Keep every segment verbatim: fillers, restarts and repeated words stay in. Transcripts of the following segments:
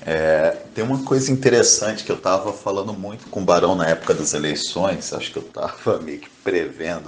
Tem uma coisa interessante que eu estava falando muito com o Barão na época das eleições, acho que eu estava meio que prevendo.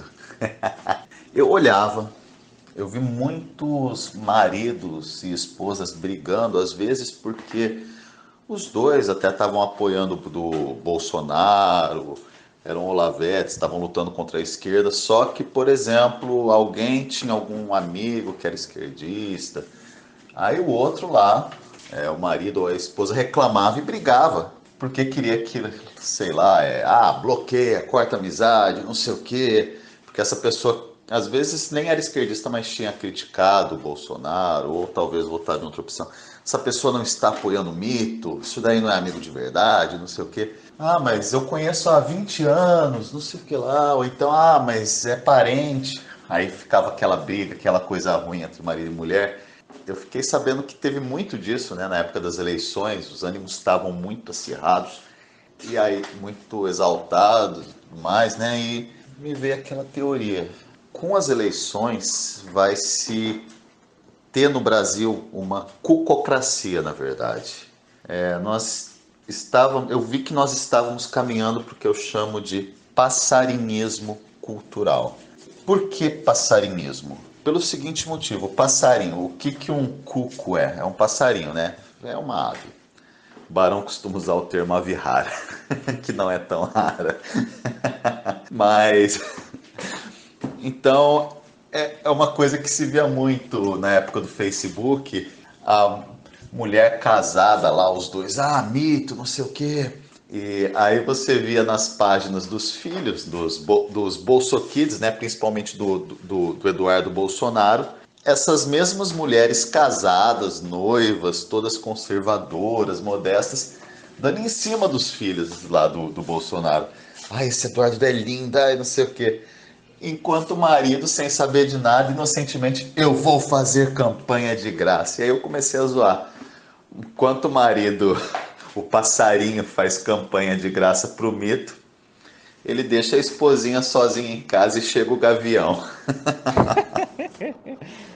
Eu olhava, eu vi muitos maridos e esposas brigando, às vezes porque os dois até estavam apoiando o do Bolsonaro, eram olavetes, estavam lutando contra a esquerda, só que, por exemplo, alguém tinha algum amigo que era esquerdista, aí o outro lá, é, o marido ou a esposa reclamava e brigava, porque queria que, sei lá, é, ah, bloqueia, corta a amizade, não sei o quê, porque essa pessoa às vezes nem era esquerdista, mas tinha criticado o Bolsonaro, ou talvez votado em outra opção. Essa pessoa não está apoiando o mito, isso daí não é amigo de verdade, não sei o quê. Ah, mas eu conheço há vinte anos, não sei o que lá, ou então, ah, mas é parente. Aí ficava aquela briga, aquela coisa ruim entre marido e mulher. Eu fiquei sabendo que teve muito disso, né, na época das eleições, os ânimos estavam muito acirrados, e aí muito exaltados e tudo mais, né, e me veio aquela teoria. Com as eleições vai se ter no Brasil uma cucocracia, na verdade. É, nós estávamos, eu vi que nós estávamos caminhando para o que eu chamo de passarinhismo cultural. Por que passarinhismo? Pelo seguinte motivo, passarinho, o que, que um cuco é? É um passarinho, né? É uma ave. O Barão costuma usar o termo ave rara, que não é tão rara. Mas, então, é, é uma coisa que se via muito na época do Facebook, a mulher casada lá, os dois, ah, mito, não sei o quê. E aí você via nas páginas dos filhos, dos, dos Bolsokids, né, principalmente do, do, do Eduardo Bolsonaro, essas mesmas mulheres casadas, noivas, todas conservadoras, modestas, dando em cima dos filhos lá do, do Bolsonaro. Ai, esse Eduardo é lindo, ai, não sei o quê. Enquanto o marido, sem saber de nada, inocentemente, eu vou fazer campanha de graça. E aí eu comecei a zoar. Enquanto o marido, o passarinho, faz campanha de graça pro mito, ele deixa a esposinha sozinha em casa e chega o gavião.